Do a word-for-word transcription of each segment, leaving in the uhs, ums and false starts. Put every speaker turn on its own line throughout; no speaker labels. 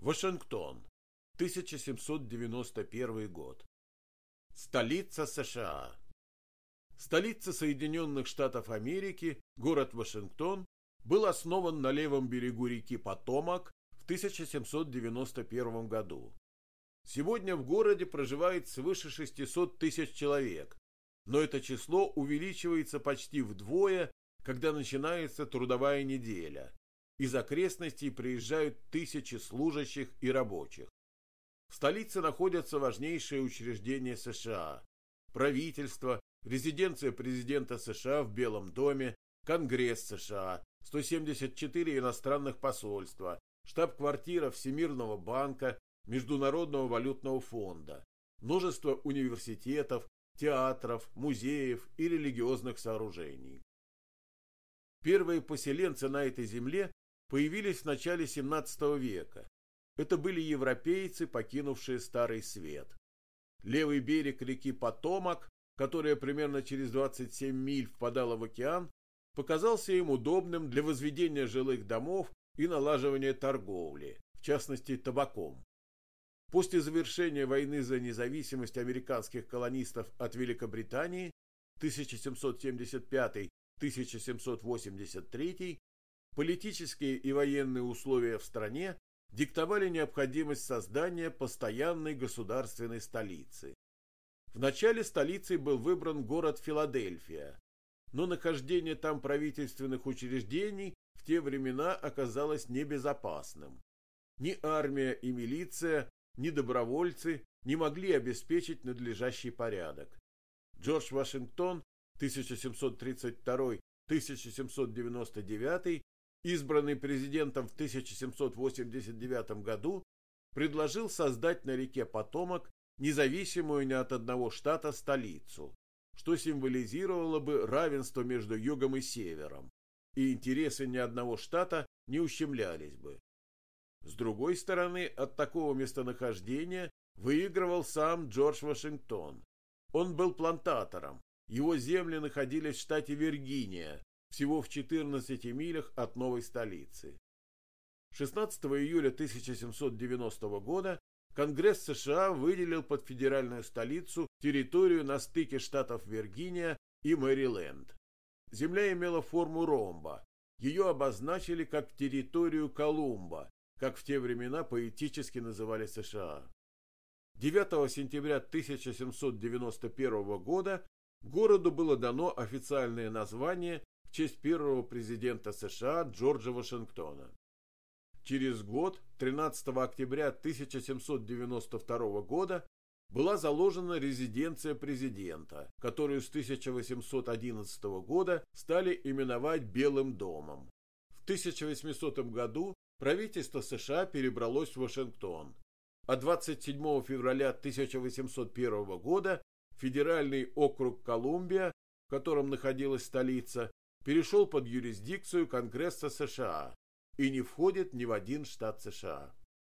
Вашингтон, тысяча семьсот девяносто первый год. Столица США. Столица Соединенных Штатов Америки, город Вашингтон, был основан на левом берегу реки Потомак в тысяча семьсот девяносто первом году. Сегодня в городе проживает свыше шестисот тысяч человек, но это число увеличивается почти вдвое, когда начинается трудовая неделя. Из окрестностей приезжают тысячи служащих и рабочих. В столице находятся важнейшие учреждения США: правительство, резиденция президента США в Белом доме, Конгресс США, сто семьдесят четыре иностранных посольства, штаб-квартира Всемирного банка, Международного валютного фонда, множество университетов, театров, музеев и религиозных сооружений. Первые поселенцы на этой земле появились в начале семнадцатого века. Это были европейцы, покинувшие Старый Свет. Левый берег реки Потомак, которая примерно через двадцать семь миль впадала в океан, показался им удобным для возведения жилых домов и налаживания торговли, в частности табаком. После завершения войны за независимость американских колонистов от Великобритании тысяча семьсот семьдесят пятый — тысяча семьсот восемьдесят третий политические и военные условия в стране диктовали необходимость создания постоянной государственной столицы. Вначале столицей был выбран город Филадельфия, но нахождение там правительственных учреждений в те времена оказалось небезопасным. Ни армия и милиция, ни добровольцы не могли обеспечить надлежащий порядок. Джордж Вашингтон тысяча семьсот тридцать второй — тысяча семьсот девяносто девятый, избранный президентом в тысяча семьсот восемьдесят девятом году, предложил создать на реке Потомак независимую ни от одного штата столицу, что символизировало бы равенство между югом и севером, и интересы ни одного штата не ущемлялись бы. С другой стороны, от такого местонахождения выигрывал сам Джордж Вашингтон. Он был плантатором, его земли находились в штате Виргиния, всего в четырнадцати милях от новой столицы. шестнадцатого июля тысяча семьсот девяностого года Конгресс США выделил под федеральную столицу территорию на стыке штатов Виргиния и Мэриленд. Земля имела форму ромба. Ее обозначили как территорию Колумба, как в те времена поэтически называли США. девятого сентября тысяча семьсот девяносто первого года городу было дано официальное название в честь первого президента США Джорджа Вашингтона. Через год, тринадцатого октября тысяча семьсот девяносто второго года, была заложена резиденция президента, которую с тысяча восемьсот одиннадцатого года стали именовать Белым домом. В тысяча восьмисотом году правительство США перебралось в Вашингтон, а двадцать седьмого февраля тысяча восемьсот первого года федеральный округ Колумбия, в котором находилась столица, перешел под юрисдикцию Конгресса США и не входит ни в один штат США.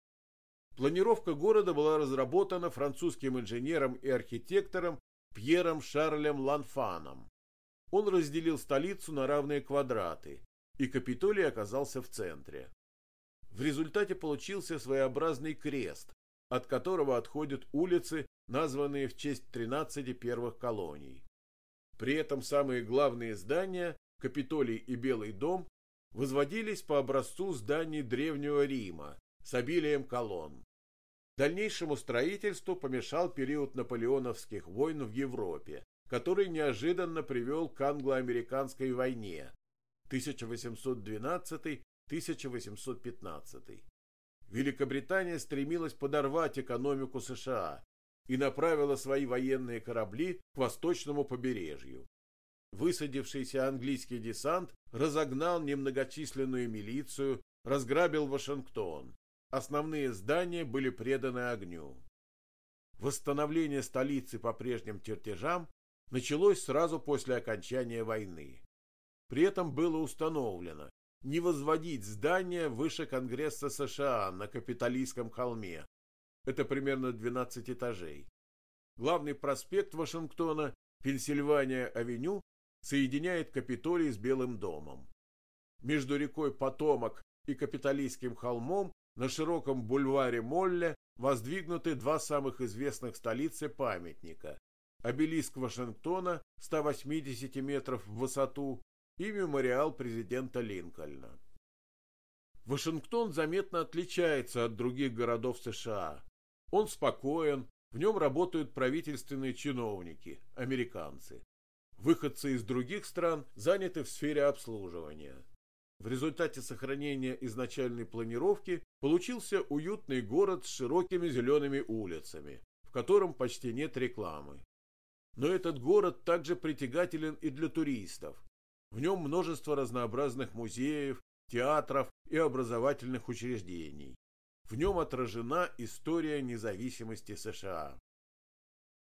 Планировка города была разработана французским инженером и архитектором Пьером Шарлем Ланфаном. Он разделил столицу на равные квадраты, и Капитолий оказался в центре. В результате получился своеобразный крест, от которого отходят улицы, названные в честь тринадцати первых колоний. При этом самые главные здания, Капитолий и Белый дом, возводились по образцу зданий Древнего Рима с обилием колонн. Дальнейшему строительству помешал период наполеоновских войн в Европе, который неожиданно привел к англо-американской войне тысяча восемьсот двенадцатый — тысяча восемьсот пятнадцатый. Великобритания стремилась подорвать экономику США и направила свои военные корабли к восточному побережью. Высадившийся английский десант разогнал немногочисленную милицию, разграбил Вашингтон. Основные здания были преданы огню. Восстановление столицы по прежним чертежам началось сразу после окончания войны. При этом было установлено не возводить здания выше Конгресса США на Капитолийском холме. Это примерно двенадцать этажей. Главный проспект Вашингтона, Пенсильвания-авеню, соединяет Капитолий с Белым домом. Между рекой Потомак и Капитолийским холмом на широком бульваре Молле воздвигнуты два самых известных в столице памятника: обелиск Вашингтона ста восьмидесяти метров в высоту и мемориал президента Линкольна. Вашингтон заметно отличается от других городов США. Он спокоен, в нем работают правительственные чиновники, американцы. Выходцы из других стран заняты в сфере обслуживания. В результате сохранения изначальной планировки получился уютный город с широкими зелеными улицами, в котором почти нет рекламы. Но этот город также притягателен и для туристов. В нем множество разнообразных музеев, театров и образовательных учреждений. В нем отражена история независимости США.